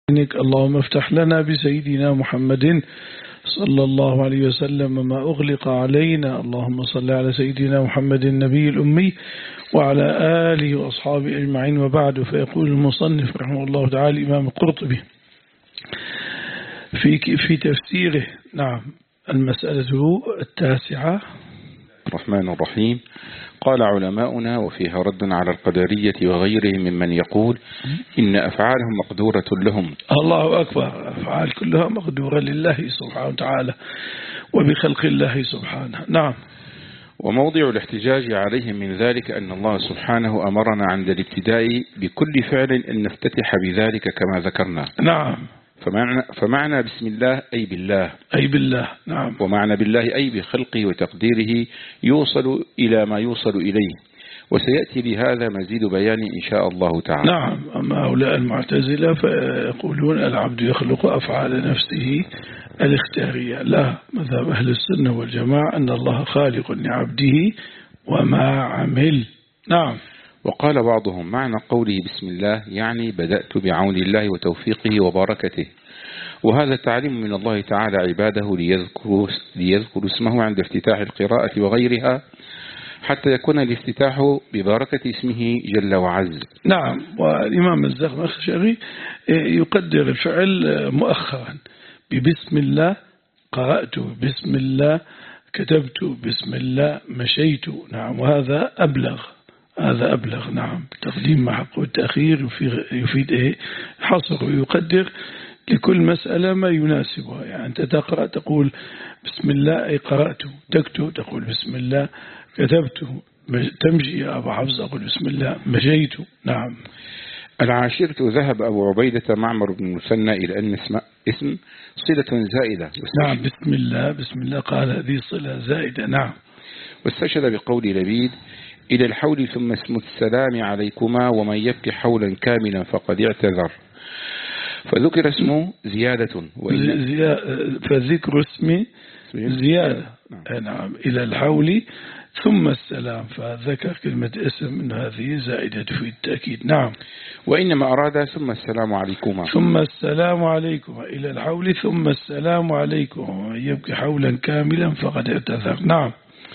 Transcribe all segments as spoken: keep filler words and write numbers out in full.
اللهم افتح لنا بسيدنا محمد صلى الله عليه وسلم ما أغلق علينا. اللهم صل على سيدنا محمد النبي الأمي وعلى آله وأصحابه أجمعين، وبعد. فيقول المصنف رحمه الله تعالى الإمام القرطبي في في تفسيره، نعم، المسألة التاسعة. الرحمن الرحيم. قال علماؤنا وفيها رد على القدرية وغيرهم ممن يقول إن أفعالهم مقدورة لهم. الله أكبر، أفعال كلها مقدورة لله سبحانه وتعالى وبخلق الله سبحانه. نعم. وموضع الاحتجاج عليهم من ذلك أن الله سبحانه أمرنا عند الابتداء بكل فعل أن نفتتح بذلك كما ذكرنا. نعم. فمعنى, فمعنى بسم الله أي بالله أي بالله. نعم. ومعنى بالله أي بخلقه وتقديره يوصل إلى ما يوصل إليه، وسيأتي لهذا مزيد بيان إن شاء الله تعالى. نعم. أما هؤلاء المعتزلة فيقولون العبد يخلق أفعال نفسه الاختيارية. لا، مذهب أهل السنة والجماعة أن الله خالق لعبده وما عمل. نعم. وقال بعضهم معنى قوله بسم الله يعني بدأت بعون الله وتوفيقه وبركته، وهذا تعليم من الله تعالى عباده ليذكروا, ليذكروا اسمه عند افتتاح القراءة وغيرها، حتى يكون الافتتاح ببركة اسمه جل وعز. نعم. والإمام الزمخشري يقدر الفعل مؤخرا ببسم الله، قرأت بسم الله، كتبت بسم الله، مشيت. نعم. وهذا أبلغ، هذا أبلغ. نعم. تقديم مع حق والتأخير يفيد إيه؟ حصر ويقدر لكل مسألة ما يناسبها. يعني أنت تقرأ تقول بسم الله أي قرأت، تكتب تقول بسم الله، كتبت، تمشي يا أبو حفص أقول بسم الله، مشيت. نعم. العاشرة ذهب أبو عبيدة معمر بن المثنى إلى أن اسم, اسم صلة زائدة. نعم. بسم الله، بسم الله قال هذه صلة زائدة. نعم. واستشهد بقول لبيد إلى الحول ثم اسم السلام عليكما ومن يبكي حولا كاملا فقد اعتذر، فذكر اسمه زيادة. زي... فذكر اسمه زيادة. نعم. إلى الحول ثم السلام، فذكر كلمة اسم أن هذه زائدة في التأكيد. نعم. وإنما أراد ثم السلام عليكما ثم السلام عليكما إلى الحول ثم السلام عليكم ومن يبكي حولا كاملا فقد اعتذر. نعم.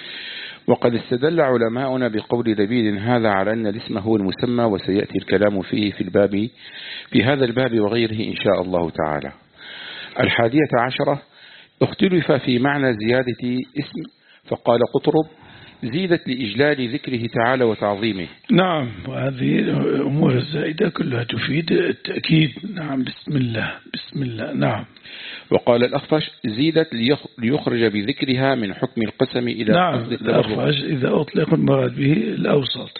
وقد استدل علماؤنا بقول لبيد هذا على أن الاسم هو المسمى، وسيأتي الكلام فيه في الباب في هذا الباب وغيره إن شاء الله تعالى. الحادية عشرة اختلف في معنى زيادة اسم، فقال قطرب زيدت لإجلال ذكره تعالى وتعظيمه. نعم. وهذه الأمور الزائدة كلها تفيد التأكيد. نعم. بسم الله، بسم الله. نعم. وقال الأخفش زيدت ليخرج بذكرها من حكم القسم إلى نعم. قصد التبرك. الأخفش إذا أطلق المراد به الأوسط،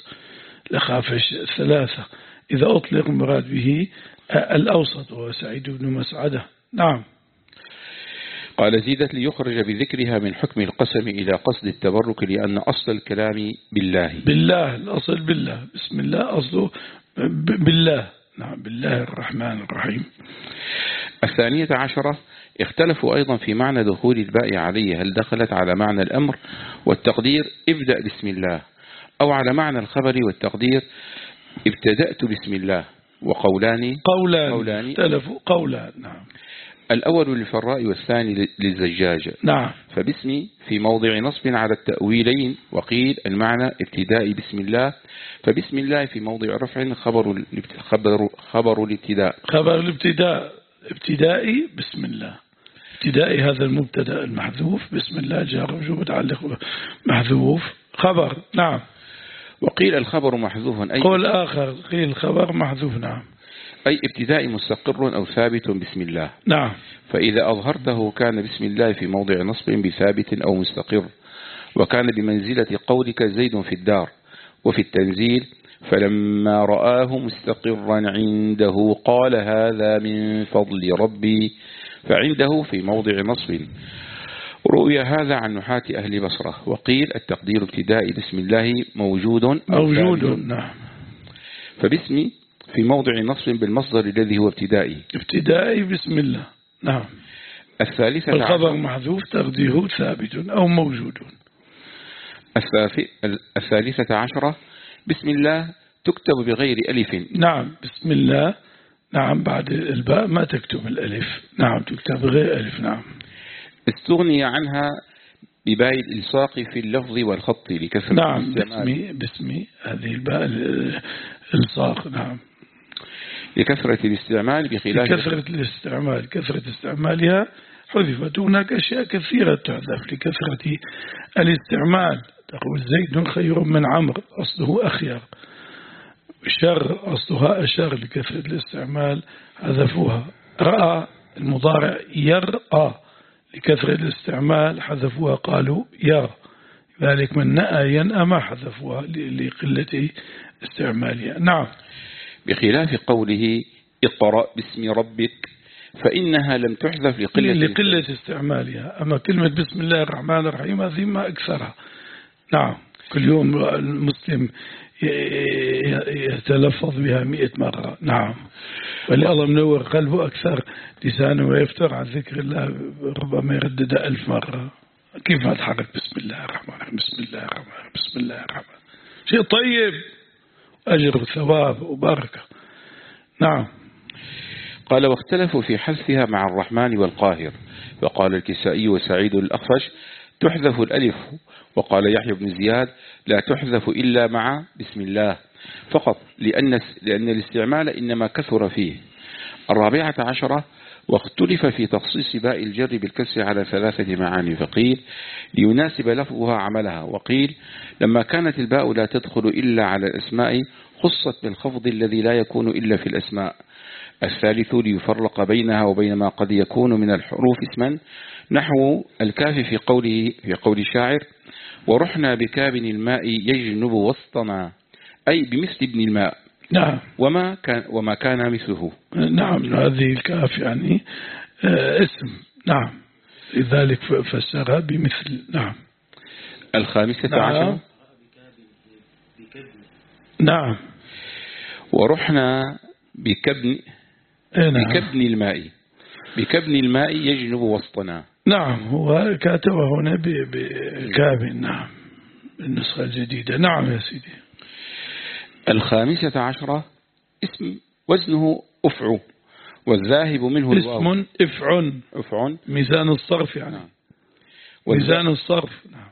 لخافش ثلاثة إذا أطلق المراد به الأوسط وهو سعيد بن مسعدة. نعم. قال زيدت ليخرج بذكرها من حكم القسم إلى قصد التبرك، لأن أصل الكلام بالله. بالله، الأصل بالله. بسم الله أصله بالله. نعم. بالله الرحمن الرحيم. الثانية عشرة اختلفوا أيضا في معنى دخول الباء عليه، هل دخلت على معنى الأمر والتقدير ابدأ بسم الله، أو على معنى الخبر والتقدير ابتدأت بسم الله. وقولان قولان, قولان اختلفوا قولان. نعم. الأول للفراء والثاني للزجاج. نعم. فباسم في موضع نصب على التأويلين، وقيل المعنى ابتداء بسم الله، فبسم الله في موضع رفع خبر خبر خبر الابتداء خبر الابتداء ابتدائي بسم الله. ابتدائي هذا المبتدا المحذوف، بسم الله جار ومجرور متعلق محذوف خبر. نعم. وقيل الخبر محذوف أي قول آخر قيل الخبر محذوف. نعم. أي ابتداء مستقر أو ثابت بسم الله. نعم. فإذا أظهرته كان بسم الله في موضع نصب بثابت أو مستقر، وكان بمنزلة قولك زيد في الدار. وفي التنزيل فلما رآه مستقرا عنده قال هذا من فضل ربي، فعنده في موضع نصب. رؤي هذا عن نحاة أهل بصرة. وقيل التقدير ابتداء بسم الله موجود موجود. نعم. فباسم في موضع نصب بالمصدر الذي هو ابتدائي ابتدائي بسم الله. نعم. الثالثة الخبر محذوف تقديره ثابت أو موجود. الثالثة عشرة بسم الله تكتب بغير ألف. نعم. بسم الله نعم بعد الباء ما تكتب الألف، نعم تكتب غير ألف. نعم استغني عنها بباء الإلصاق في اللفظ والخط لكثرة نعم الاستعمال. باسمي باسمي هذه الباء الإلصاق. نعم لكثرة الاستعمال بخلاف لكثرة الاستعمال، كثرة استعمالها حذفت. هناك أشياء كثيرة تحذف لكثرة الاستعمال. تقول زيد خير من عمرو، أصله أخير. شر أصلها أشر، لكثرة الاستعمال حذفوها. رأى المضارع يرأى، لكثرة الاستعمال حذفوها قالوا يرى. ذلك من نأى ينأى ما حذفوها لقلة استعمالها. نعم بخلاف قوله اقرأ باسم ربك فإنها لم تحذف لقلة لقلة استعمالها. أما كلمة بسم الله الرحمن الرحيم هذه ما أكثرها. نعم كل يوم المسلم يتلفظ بها مئة مرة. نعم ولله منور قلبه أكثر لسانه ويفتر عن ذكر الله ربما يردد ألف مرة. كيف ما تحرك بسم الله الرحمن الرحيم بسم الله الرحمن الرحيم بسم الله الرحمن، شيء طيب، أجر وثواب وبركة. نعم. قال واختلفوا في حذفها مع الرحمن والقاهر، فقال الكسائي وسعيد الأخفش تحذف الألف، وقال يحيى بن زياد لا تحذف إلا مع بسم الله فقط، لأن, لأن الاستعمال إنما كثر فيه. الرابعة عشرة واختلف في تخصيص باء الجر بالكسر على ثلاثة معاني، فقيل ليناسب لفظها عملها، وقيل لما كانت الباء لا تدخل إلا على الأسماء خصت بالخفض الذي لا يكون إلا في الأسماء. الثالث ليفرق بينها وبين ما قد يكون من الحروف اسما، نحو الكاف في قوله في قول الشاعر ورحنا بكاب الماء يجنب وسطنا، أي بمثل ابن الماء. نعم. وما كان وما كان مثله. نعم هذه الكاف يعني اسم. نعم لذلك فسرها بمثل. نعم. الخامسة نعم. عشر نعم ورحنا بكبن نعم. بكبن الماء بكبن الماء يجنب وسطنا. نعم هو كاتبه هنا بكاب. نعم النسخة الجديدة. نعم يا سيدي. الخامسة عشرة اسم وزنه أفعو والذاهب منه الواو. اسم افع أفع ميزان الصرف يعني. نعم. ميزان الصرف. نعم.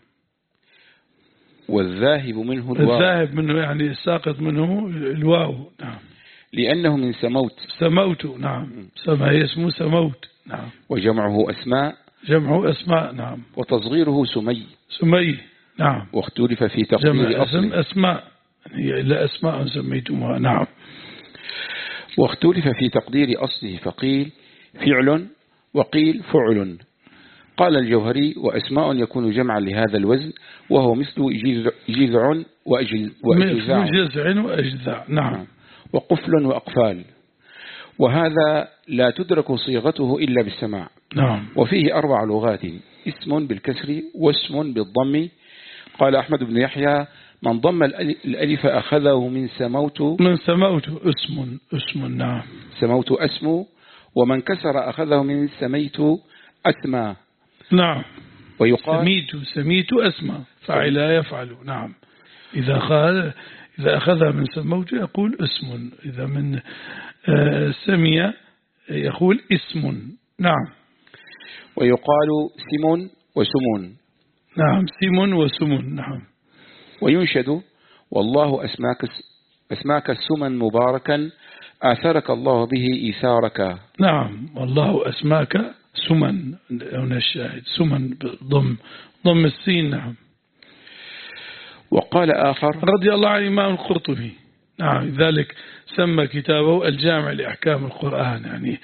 والذاهب منه الواو. الذاهب منه يعني الساقط منه الواو. نعم. لأنه من سموت. سموت. نعم سما اسمه سموت. نعم. وجمعه أسماء. جمعه أسماء. نعم. وتصغيره سمي. سمي. نعم. واختلف في جمع تقدير اسم أصله. أسماء هي إلا أسماء سميتمها. نعم. واختلف في تقدير أصله، فقيل فعل وقيل فعل. قال الجوهري وأسماء يكون جمعا لهذا الوزن، وهو مثل جذع وأجزاع. مثل جزع وأجزاع. نعم. وقفل وأقفال. وهذا لا تدرك صيغته إلا بالسماع. نعم. وفيه أربع لغات، اسم بالكسر واسم بالضم. قال أحمد بن يحيى من ضم الألف أخذه من سموت. من سموت اسم. اسم. نعم. سموت أسمو. ومن كسر أخذه من سميت أسمى. نعم. ويقال سميت سميت أسمى فعل يفعل. نعم. إذا أخذ إذا أخذها من سموت يقول اسم، إذا من سمي يقول اسم. نعم. ويقال سم وسمون. نعم سم وسمون. نعم. وينشد والله أسماك أسماك سما مباركا آثرك الله به إيثارك. نعم والله أسماك سمن. هنا الشاهد سمن ضم ضم السين. نعم. وقال آخر رضي الله عن الإمام القرطبي. نعم ذلك سمى كتابه الجامع لأحكام القرآن، يعني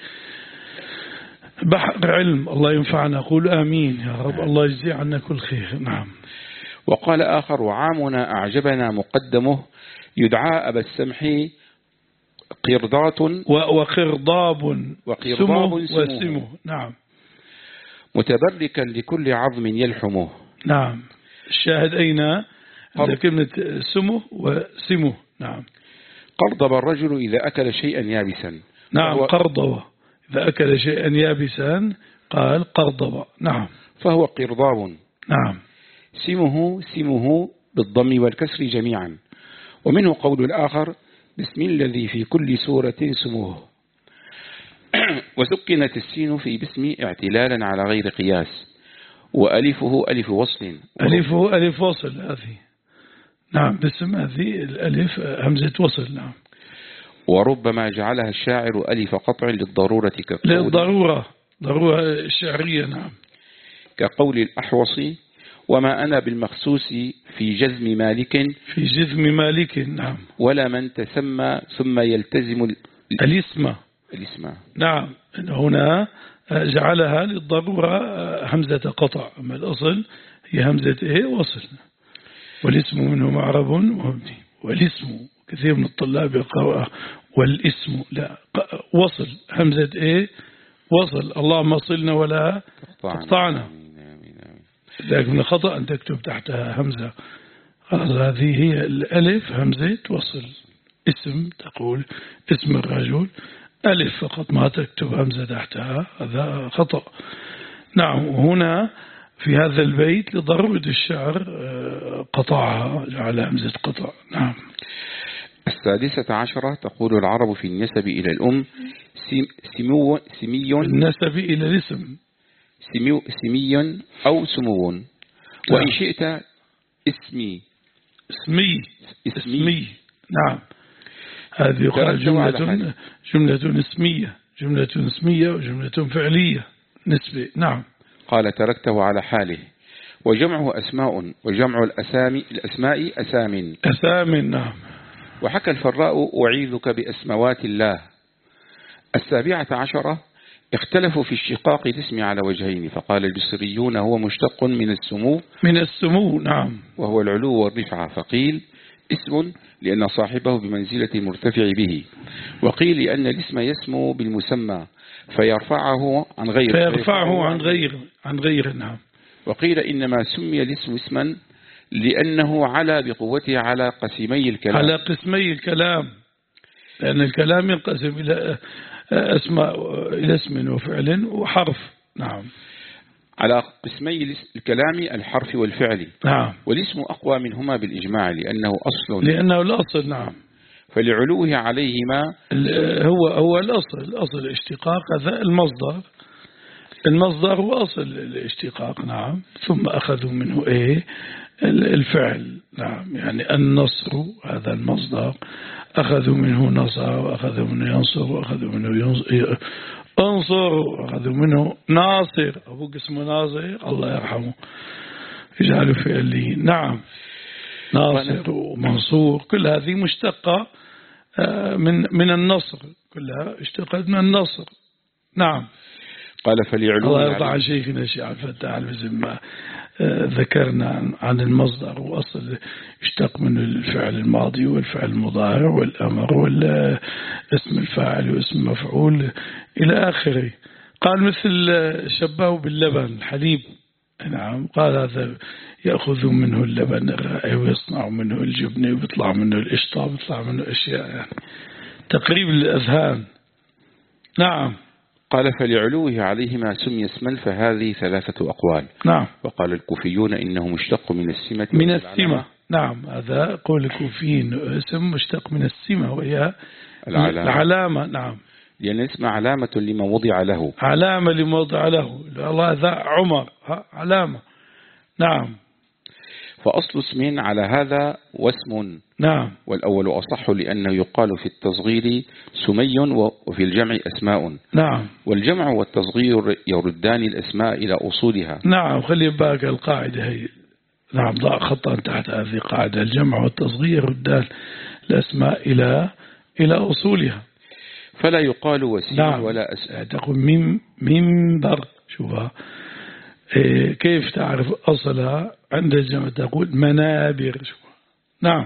بحر علم. الله ينفعنا. أقول آمين يا رب. الله يجزي عنا كل خير. نعم. وقال آخر وعامنا أعجبنا مقدمه يدعى أبا السمح قرضات وقرضاب وقرضاب وسمه. نعم. متبركا لكل عظم يلحمه. نعم. الشاهد أين عند كلمة سمه وسمه. نعم. قرضب الرجل إذا أكل شيئا يابسا. نعم قرضب إذا أكل شيئا يابسا قال قرضب. نعم. فهو قرضاب. نعم. سمه سمه بالضم والكسر جميعا. ومنه قول الآخر بسم الذي في كل سورة سموه. وسكنت السين في باسم اعتلالا على غير قياس، وألفه ألف وصل. ألفه ألف وصل هذه، نعم باسم هذه الألف همزة وصل. نعم. وربما جعلها الشاعر ألف قطع للضرورة كقول للضرورة، ضرورة الشعرية. نعم. كقول الأحوص وما أنا بالمخصوص في جزم مالك في جزم مالك. نعم. ولا من تسمى ثم يلتزم الاسم. الاسم. نعم. هنا جعلها للضرورة همزة قطع، أما الأصل هي همزة إيه وصل. والاسم منه معرب ومبني. والاسم كثير من الطلاب يقرأ والاسم لا، وصل همزة إيه وصل. اللهم صلنا ولا تقطعنا. لكن من الخطأ أن تكتب تحتها همزة. هذه هي الألف همزة وصل. اسم تقول اسم الرجل ألف فقط، ما تكتب همزة تحتها، هذا خطأ. نعم. هنا في هذا البيت لضرورة الشعر قطعها، جعل همزة قطع. نعم. السادسة عشرة تقول العرب في النسب إلى الأم سمو سمي النسب إلى الاسم سمي سمي أو سمو. وإن شئت اسمي اسمي اسمي. نعم. هذه يقال جملة جملة اسمية، جملة اسمية وجملة فعلية نسبة. نعم. قال تركته على حاله. وجمعه أسماء، وجمع الأسامي الأسماء أسام أسام. نعم. وحكى الفراء أعيذك بأسموات الله. السابعة عشرة اختلفوا في اشتقاق الاسم على وجهين، فقال البصريون هو مشتق من السمو من السمو. نعم. وهو العلو والرفعة، فقيل اسم لأن صاحبه بمنزلة المرتفع به، وقيل لأن الاسم يسمو بالمسمى فيرفعه عن غير فيرفعه عن غير عن غير. نعم. وقيل إنما سمي الاسم اسما لأنه على بقوته على قسمي الكلام على قسمي الكلام، لأن الكلام ينقسم إلى اسماء إلى اسم وفعل وحرف. نعم. على قسمي الكلام الحرف والفعل. نعم. والاسم أقوى منهما بالإجماع لأنه أصل لأنه الأصل. نعم. فلعلوه عليهما هو هو الأصل الأصل الاشتقاق هذا المصدر المصدر هو أصل الاشتقاق. نعم. ثم أخذوا منه إيه الفعل. نعم. يعني النصر هذا المصدر أخذوا منه نصر، وأخذوا منه ينصر، وأخذوا منه ينصر انصر، وأخذوا منه ناصر. أبوك اسمه ناصر الله يرحمه يجعله فعلي. نعم. ناصر ومنصور كل هذه مشتقة من من النصر، كلها اشتقت من النصر. نعم. قال فليعلو. الله يرضى عن شيخنا الشيخ عبد الفتاح البزمة ذكرنا عن المصدر وأصل اشتق من الفعل الماضي والفعل المضارع والأمر والاسم الفاعل واسم مفعول إلى آخره. قال مثل شبهه باللبن الحليب. نعم. قال هذا يأخذ منه اللبن الرائع ويصنع منه الجبن ويطلع منه القشطة ويطلع منه أشياء يعني تقريب للأذهان. نعم. قال فلعلوه عليهما سمي اسما، فهذه ثلاثة أقوال. نعم. وقال الكوفيون إنه مشتق من السمة من السمة. نعم. هذا قول الكوفيين اسم مشتق من السمة وهي العلامة, العلامة. نعم. لأن اسم علامة لما وضع له، علامة لما وضع له. الله ذا عمر علامة. نعم. فأصل اسم على هذا واسم. نعم. والأول أصح لأنه يقال في التصغير سمي وفي الجمع أسماء. نعم. والجمع والتصغير يردان الأسماء إلى أصولها. نعم. خلي بالك القاعدة هي. نعم. ضع خطا تحت هذه القاعدة. الجمع والتصغير يردان الأسماء إلى إلى أصولها. فلا يقال وسيم. نعم. ولا أسماء. تقول ميم منبر. شوفها إيه كيف تعرف أصلها عند الجمع تقول منابر. شوفها. نعم.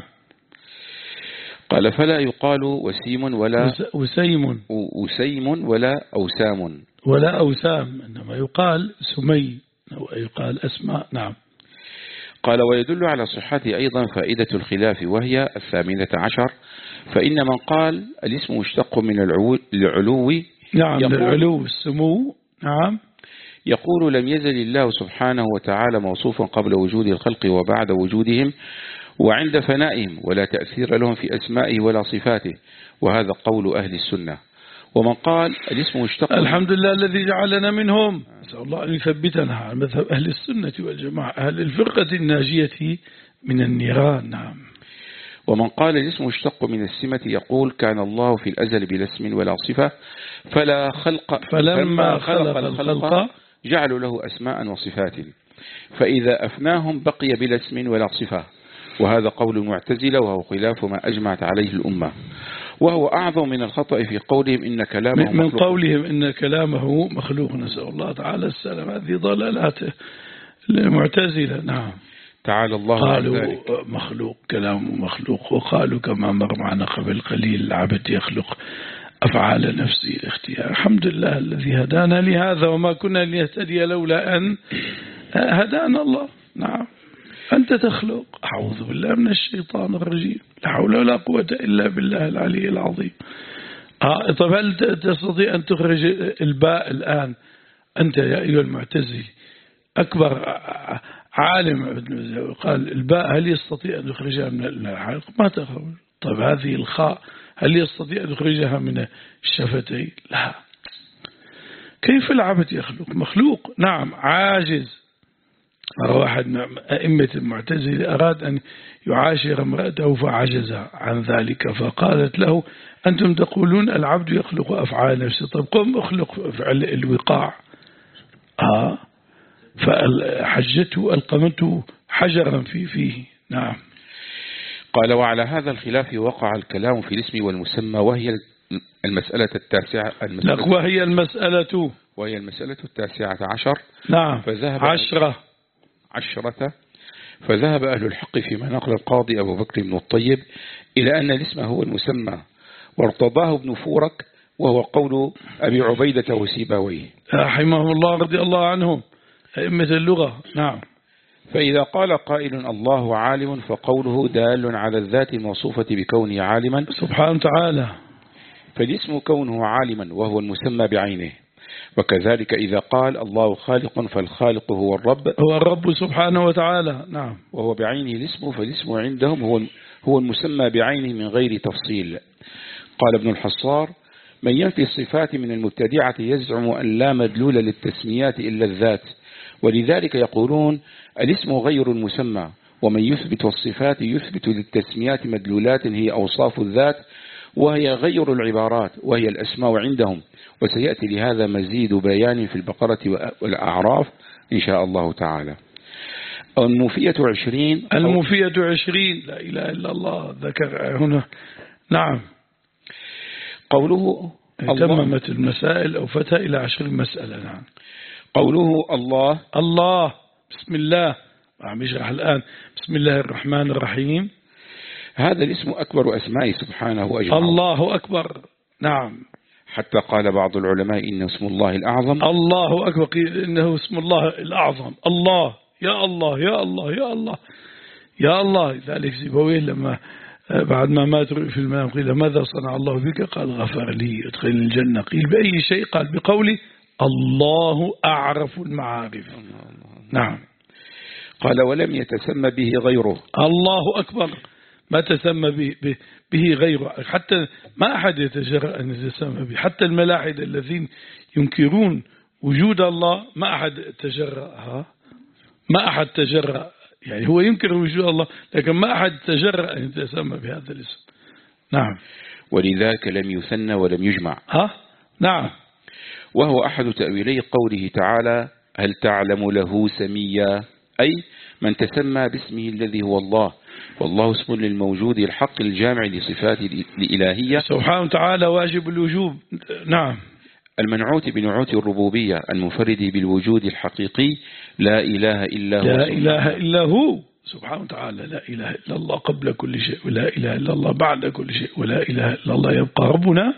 قال فلا يقال وسيم ولا وسيم وسيم ولا أوسام ولا أوسام، إنما يقال سمي أو يقال أسماء. نعم. قال ويدل على صحته أيضا فائدة الخلاف، وهي الثامنة عشر، فإن من قال الاسم مشتق من العلو. نعم. العلو السمو. نعم. يقول لم يزل الله سبحانه وتعالى موصوفا قبل وجود الخلق وبعد وجودهم وعند فنائهم، ولا تأثير لهم في أسمائه ولا صفاته، وهذا قول أهل السنة. ومن قال الاسم مشتق. الحمد لله الذي جعلنا منهم، نسأل الله أن يثبتنا على مذهب أهل السنة والجماعة أهل الفرقة الناجية من النيران. نعم. ومن قال الاسم مشتق من السمة يقول كان الله في الأزل بلا اسم ولا صفة فلا خلق فلما خلق الخلق جعلوا له أسماء وصفات، فإذا أفناهم بقي بلا اسم ولا صفة، وهذا قول المعتزلة وهو خلاف ما أجمعت عليه الأمة، وهو أعظم من الخطأ في قولهم إن كلامه من مخلوق. قولهم إن كلامه مخلوق، نسأل الله تعالى السلام. هذه ضلالات المعتزلة. نعم. تعالى الله قالوا عن ذلك. مخلوق، كلامه مخلوق، وقالوا كما مر معنا قبل قليل العبد يخلق أفعال نفسه الاختيار. الحمد لله الذي هدانا لهذا وما كنا لنهتدي لولا أن هدانا الله. نعم. أنت تخلق، أعوذ بالله من الشيطان الرجيم، لا حول ولا قوة إلا بالله العلي العظيم. آه طب هل تستطيع أن تخرج الباء الآن؟ أنت يا أيها المعتزلي أكبر عالم قال الباء هل يستطيع أن يخرجها من الحلق؟ ما تخرج. طب هذه الخاء هل يستطيع أن يخرجها من الشفتين؟ لا. كيف العبد يخلق؟ مخلوق. نعم. عاجز. مرة واحد من أئمة المعتزلة أراد أن يعاشر امرأته فعجز عن ذلك، فقالت له أنتم تقولون العبد يخلق أفعال نفسه، طيب قم أخلق فعل الوقاع. آه فحجته ألقمته حجرا في فيه. نعم. قال وعلى هذا الخلاف وقع الكلام في الاسم والمسمى، وهي المسألة التاسعة المسألة وهي المسألة وهي المسألة التاسعة عشر. نعم. فذهب عشرة عشرة فذهب أهل الحق فيما نقل القاضي أبو بكر بن الطيب إلى أن الاسم هو المسمى، وارتضاه ابن فورك وهو قول أبي عبيدة وسيبويه رحمهم الله رضي الله عنهم أئمة اللغة. نعم. فإذا قال قائل الله عالم فقوله دال على الذات الموصوفة بكونه عالما سبحانه وتعالى، فالاسم كونه عالما وهو المسمى بعينه. وكذلك إذا قال الله خالق فالخالق هو الرب هو الرب سبحانه وتعالى. نعم. وهو بعينه الاسم، فالاسم عندهم هو هو المسمى بعينه من غير تفصيل. قال ابن الحصار من ينفي الصفات من المبتدعة يزعم أن لا مدلول للتسميات إلا الذات، ولذلك يقولون الاسم غير المسمى، ومن يثبت الصفات يثبت للتسميات مدلولات هي أوصاف الذات وهي غير العبارات وهي الأسماء عندهم، وسيأتي لهذا مزيد بيان في البقرة والأعراف إن شاء الله تعالى. الموفية عشرين الموفية عشرين لا إله إلا الله ذكر هنا. نعم. قوله تممت المسائل أو فتى إلى عشر مسألة. نعم. قوله الله الله بسم الله عم يشرح الآن بسم الله الرحمن الرحيم. هذا الاسم أكبر أسماء سبحانه وأجمعه. الله أكبر. نعم. حتى قال بعض العلماء إنه اسم الله الأعظم. الله أكبر، قيل إنه اسم الله الأعظم. الله يا الله يا الله يا الله يا الله. ذلك سيبويه لما بعد ما مات في المنام قيل ماذا صنع الله بك؟ قال غفر لي ادخل الجنة. قيل بأي شيء؟ قال بقولي الله أعرف المعارف. نعم. قال ولم يتسمى به غيره. الله أكبر، ما تسمى به, به, به غيره، حتى ما أحد يتجرأ أن يتسمى به، حتى الملاحدة الذين ينكرون وجود الله ما أحد تجرأ، ما أحد تجرأ، يعني هو ينكر وجود الله لكن ما أحد تجرأ أن يتسمى بهذا الاسم. نعم. ولذلك لم يثنى ولم يجمع. ها؟ نعم. وهو أحد تأويلي قوله تعالى هل تعلم له سميا، أي من تسمى باسمه الذي هو الله، والله اسم للموجود الحق الجامع لصفات الإلهية سبحانه وتعالى واجب الوجوب. نعم. المنعوت بنعوت الربوبية المنفرد بالوجود الحقيقي لا إله إلا هو. لا إله إلا هو سبحانه وتعالى. لا إله إلا الله قبل كل شيء، ولا إله إلا الله بعد كل شيء، ولا إله إلا الله يبقى ربنا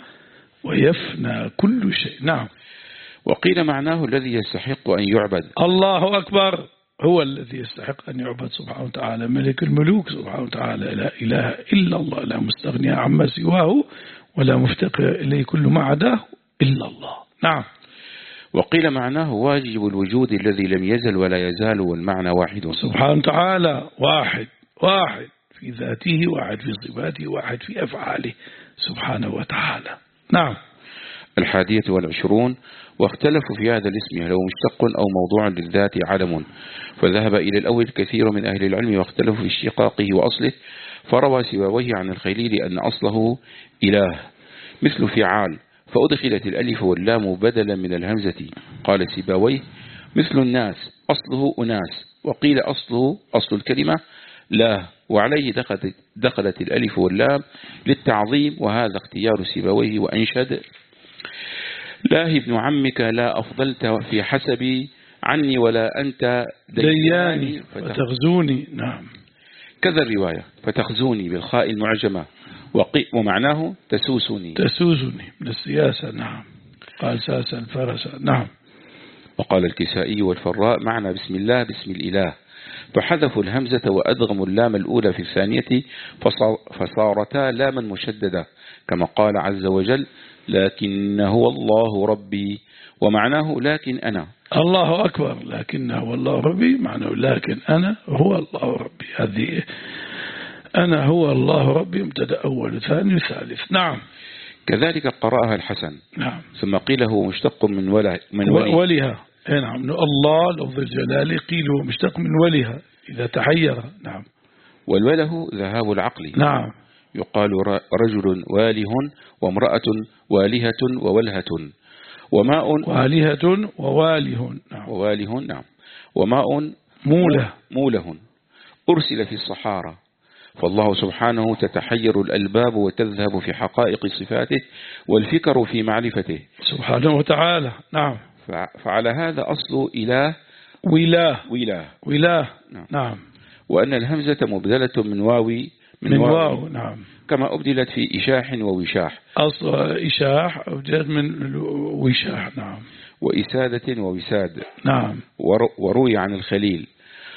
ويفنى كل شيء. نعم. وقيل معناه الذي يستحق أن يعبد. الله أكبر، هو الذي يستحق أن يعبد سبحانه وتعالى، ملك الملوك سبحانه وتعالى. لا إله إلا الله، لا مستغني عما سواه ولا مفتقر إليه كل ما عداه إلا الله. نعم. وقيل معناه واجب الوجود الذي لم يزل ولا يزال، والمعنى واحد سبحانه وتعالى. واحد واحد في ذاته، واحد في صفاته، واحد في أفعاله سبحانه وتعالى. نعم. الحادية والعشرون. واختلفوا في هذا الاسم هل هو مشتق أو موضوع للذات علم، فذهب إلى الأول كثير من أهل العلم واختلفوا في اشتقاقه وأصله. فروى سيبويه عن الخليل أن أصله إله مثل فعال، فأدخلت الألف واللام بدلا من الهمزة. قال سيبويه مثل الناس أصله أناس، وقيل أصله أصل الكلمة لا، وعليه دخلت, دخلت الألف واللام للتعظيم، وهذا اختيار سيبويه. وأنشد لا ابن عمك لا أفضلت في حسبي عني ولا أنت دياني فتخزوني. نعم. كذا الرواية فتخزوني بالخاء المعجمة، ومعناه تسوسني تسوسني من السياسة. نعم. قال ساسا الفرس. نعم. وقال الكسائي والفراء معنى بسم الله بسم الإله، فحذفوا الهمزة وأدغموا اللام الأولى في الثانية فصارتا لاما مشددة، كما قال عز وجل لكن هو الله ربي، ومعناه لكن أنا. الله أكبر. لكن هو الله ربي معناه لكن أنا هو الله ربي. هذه أنا هو الله ربي مبتدأ أول ثاني ثالث. نعم. كذلك قرأها الحسن. نعم. ثم قيل هو مشتق من وله من ولي. ولها. نعم. الله لفظ الجلال قيل هو مشتق من ولها إذا تحير. نعم. والوله ذهاب العقل. نعم. يقال رجل واله وامرأة والهة وولهة وماء والهة وواله. نعم. وواله. نعم. وماء موله موله أرسل في الصحارى. فالله سبحانه تتحير الألباب وتذهب في حقائق صفاته والفكر في معرفته سبحانه وتعالى. نعم. فعلى هذا أصل إله وإله وإله وإله. نعم. نعم. وأن الهمزة مبدلة من واوي من, من واو. واو. نعم. كما أبدلت في إشاح ووشاح. أصل إشاح أبدلت من وشاح. نعم. وإسادة ووساد. نعم. وروي عن الخليل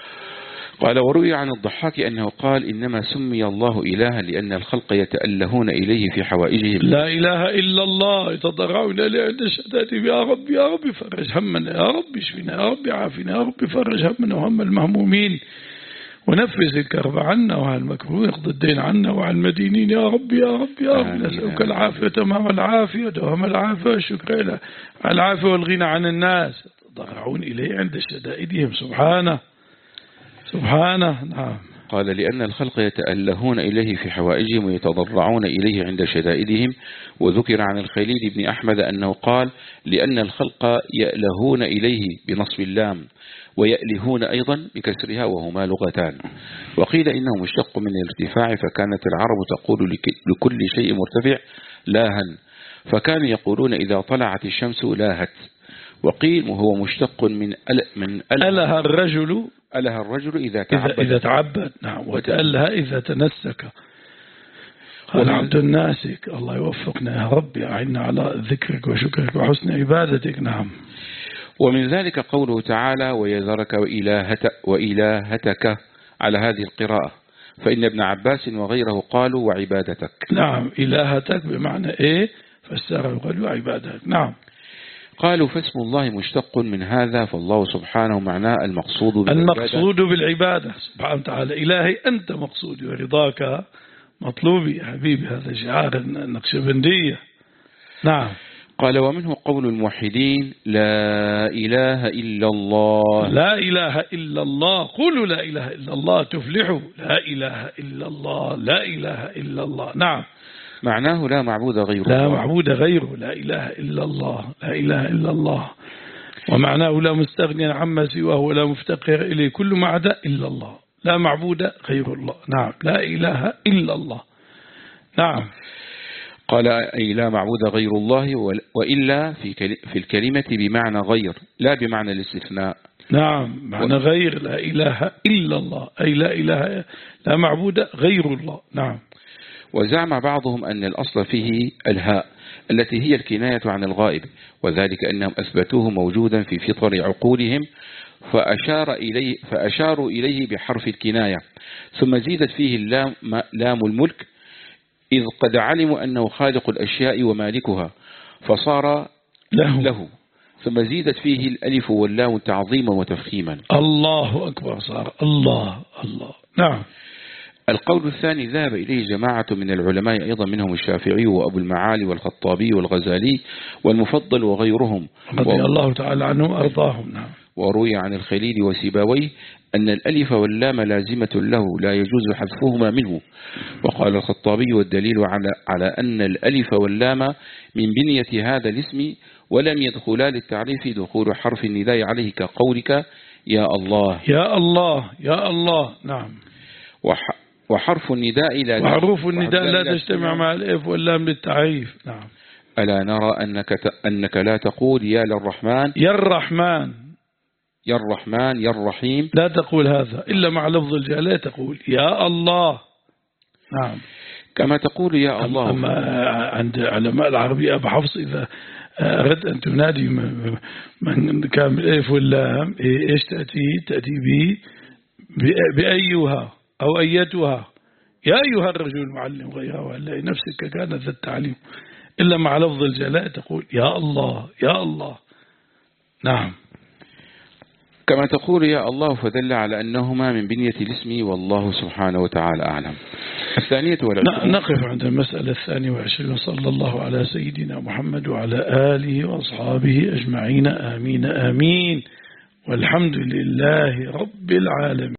قال وروي عن الضحاك أنه قال إنما سمي الله إلها لأن الخلق يتألهون إليه في حوائجهم. لا إله إلا الله يتضرعون إليه عند الشتات يا رب يا رب فرج همنا، يا رب اشفنا، يا رب عافنا، يا رب فرج همنا وهم المهمومين، ونفذ الكرب عنا وعن المكروه يقضي الدين عنا وعن المدينين يا رب يا رب يا رب. نسألك العافية تمام العافية دوام العافية والشكر له على العافية والغنى عن الناس. يتضرعون إليه عند شدائدهم سبحانه سبحانه. نعم. قال لأن الخلق يتألهون إليه في حوائجهم ويتضرعون إليه عند شدائدهم. وذكر عن الخليل بن أحمد أنه قال لأن الخلق يألهون إليه بنصب اللام ويألهون أيضا بكسرها وهما لغتان. وقيل إنه مشتق من الارتفاع، فكانت العرب تقول لكل شيء مرتفع لاها، فكانوا يقولون إذا طلعت الشمس لاهت. وقيل وهو مشتق من أل من أله الرجل أله الرجل إذا تعبد. إذا تعبد. نعم. وتأله إذا تنسك. قال عبد الناسك. الله يوفقنا يا رب، أعنا على ذكرك وشكرك وحسن عبادتك. نعم. ومن ذلك قوله تعالى ويذرك وإلهت وإلهتك على هذه القراءة، فإن ابن عباس وغيره قالوا وعبادتك. نعم. إلهتك بمعنى إيه؟ فسره قالوا عبادتك. نعم. قالوا فاسم الله مشتق من هذا، فالله سبحانه معناه المقصود بالعبادة. المقصود بالعبادة سبحانه وتعالى. إلهي أنت مقصودي ورضاك مطلوبي يا حبيبي. هذا شعار النقشبندية. نعم. قال ومنه قول الموحدين لا إله إلا الله. لا إله إلا الله. قولوا لا إله إلا الله تفلحوا. لا إله إلا الله لا إله إلا الله. نعم. معناه لا معبود غيره. لا معبود غيره. لا إله إلا الله لا إله إلا الله. ومعناه لا مستغني عما سواه ولا مفتقر إليه كل ما عدا إلا الله. لا معبود غير الله. نعم. لا إله إلا الله. نعم. قال أي لا معبود غير الله، وإلا في في الكلمة بمعنى غير لا بمعنى الاستثناء. نعم. معنى غير لا إله إلا الله أي لا إله لا معبود غير الله. نعم. وزعم بعضهم أن الأصل فيه الهاء التي هي الكناية عن الغائب، وذلك أنهم أثبتوه موجودا في فطر عقولهم فأشار إليه فأشاروا إليه بحرف الكناية، ثم زيدت فيه اللام لام الملك إذ قد علموا أنه خالق الأشياء ومالكها فصار له, له. ثم زيدت فيه الألف واللام تعظيما وتفخيما. الله أكبر. صار الله الله. نعم. القول الثاني ذهب إليه جماعة من العلماء أيضا منهم الشافعي وأبو المعالي والخطابي والغزالي والمفضل وغيرهم رضي الله تعالى عنهم أرضاهم. نعم. وروي عن الخليل وسيبويه أن الألف واللام لازمة له لا يجوز حذفهما منه. وقال الخطابي والدليل على على أن الألف واللام من بنية هذا الاسم ولم يدخلا للتعريف دخول حرف النداء عليه كقولك يا الله يا الله يا الله. نعم. وحرف النداء لا وحروف النداء لا تجتمع مع الألف واللام للتعريف. نعم. ألا نرى أنك أنك لا تقول يا للرحمن يا الرحمن يا الرحمن يا الرحيم، لا تقول هذا إلا مع لفظ الجلالة، تقول يا الله. نعم. كما تقول يا الله. أما عند علماء العربية أبو حفص إذا أردت أن تنادي من كان بالألف واللام إيش تأتي تأتي به بأيها أو أيتها، يا أيها الرجل المعلم غيرها وهلا نفسك كان ذا التعليم، إلا مع لفظ الجلاء تقول يا الله يا الله. نعم. كما تقول يا الله، فدل على أنهما من بنية الاسم، والله سبحانه وتعالى أعلم. الثانية والعشرون. نقف عند المسألة الثانية والعشرين. صلى الله على سيدنا محمد وعلى آله وأصحابه أجمعين. آمين آمين، والحمد لله رب العالمين.